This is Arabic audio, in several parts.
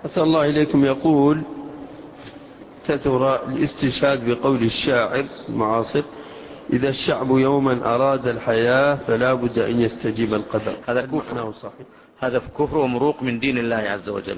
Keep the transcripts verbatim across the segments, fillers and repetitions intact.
أسأل الله إليكم. يقول: كثر الاستشهاد بقول الشاعر المعاصر: إذا الشعب يوما أراد الحياة فلا بد أن يستجيب القدر. هذا كفر صحيح، هذا كفر ومروق من دين الله عز وجل،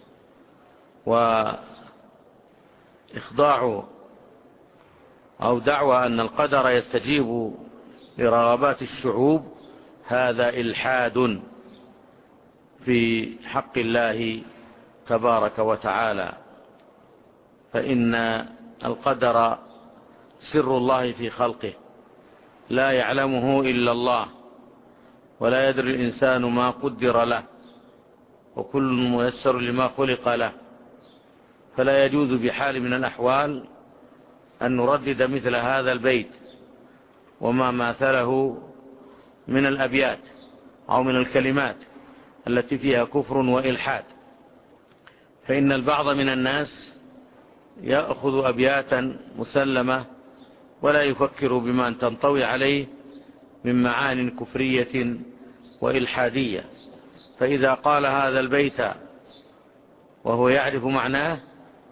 وإخضاع أو دعوى أن القدر يستجيب لرغبات الشعوب هذا إلحاد في حق الله تبارك وتعالى، فإن القدر سر الله في خلقه لا يعلمه إلا الله، ولا يدري الإنسان ما قدر له، وكل ميسر لما خلق له، فلا يجوز بحال من الأحوال أن نردد مثل هذا البيت وما ماثله من الأبيات أو من الكلمات التي فيها كفر وإلحاد. فإن البعض من الناس يأخذ أبياتا مسلمة ولا يفكر بما تنطوي عليه من معان كفرية وإلحادية، فإذا قال هذا البيت وهو يعرف معناه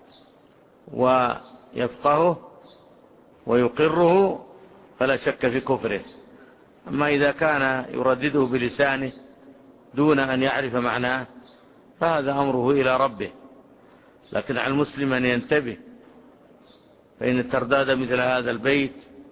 ويفقهه ويقره فلا شك في كفره. أما إذا كان يردده بلسانه دون أن يعرف معناه فهذا أمره إلى ربه. لكن على المسلم أن ينتبه، فإن الترداد مثل هذا البيت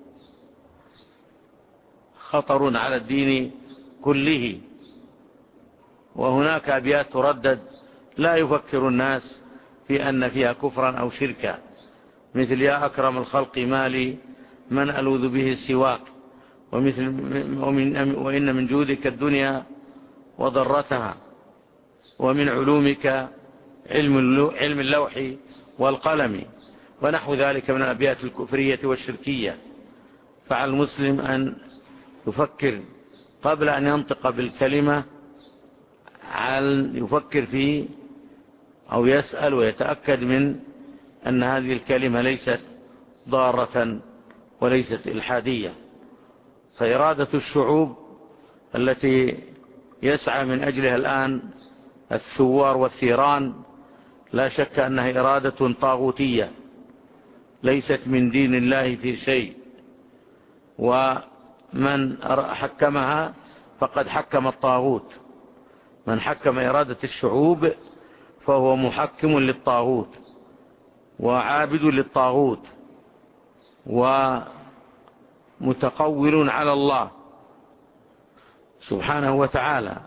خطر على الدين كله. وهناك أبيات تردد لا يفكر الناس في أن فيها كفرا أو شركا، مثل: يا أكرم الخلق مالي من ألوذ به سواك، ومثل ومن وإن من جودك الدنيا وضرتها، ومن علومك علم اللوح والقلم، ونحو ذلك من الأبيات الكفرية والشركية. فعلى المسلم أن يفكر قبل أن ينطق بالكلمة، على يفكر فيه أو يسأل ويتأكد من أن هذه الكلمة ليست ضارة وليست إلحادية. فإرادة الشعوب التي يسعى من أجلها الآن الثوار والثيران لا شك أنها إرادة طاغوتية ليست من دين الله في شيء، ومن حكمها فقد حكم الطاغوت. من حكم إرادة الشعوب فهو محكم للطاغوت وعابد للطاغوت ومتقول على الله سبحانه وتعالى،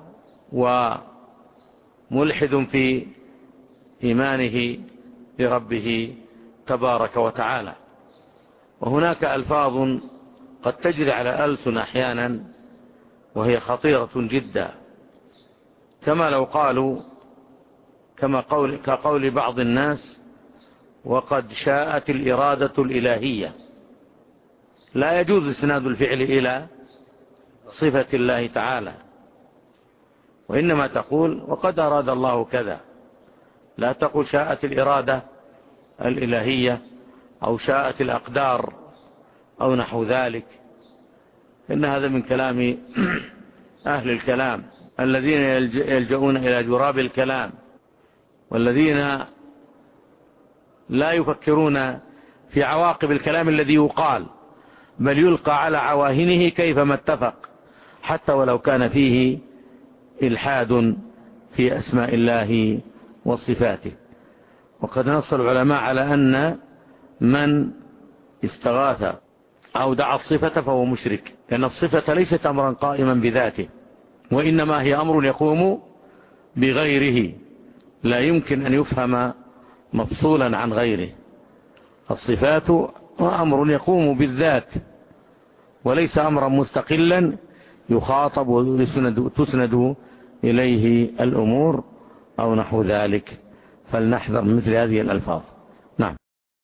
وملحد في إيمانه بربه تبارك وتعالى. وهناك ألفاظ قد تجري على ألسن أحيانا وهي خطيرة جدا، كما لو قالوا كما قول كقول بعض الناس: وقد شاءت الإرادة الإلهية. لا يجوز إسناد الفعل إلى صفة الله تعالى، وإنما تقول: وقد أراد الله كذا. لا تقول شاءت الإرادة الإلهية أو شاءت الأقدار أو نحو ذلك، إن هذا من كلام أهل الكلام الذين يلجؤون إلى جراب الكلام، والذين لا يفكرون في عواقب الكلام الذي يقال، بل يلقى على عواهنه كيفما اتفق، حتى ولو كان فيه إلحاد في أسماء الله وصفاته. وقد نص العلماء على أن من استغاث أو دعا الصفة فهو مشرك، لأن الصفة ليست أمرا قائما بذاته، وإنما هي أمر يقوم بغيره، لا يمكن أن يفهم مفصولا عن غيره. الصفات أمر يقوم بالذات وليس أمرا مستقلا يخاطب وتسند إليه الأمور أو نحو ذلك. فلنحذر مثل هذه الألفاظ.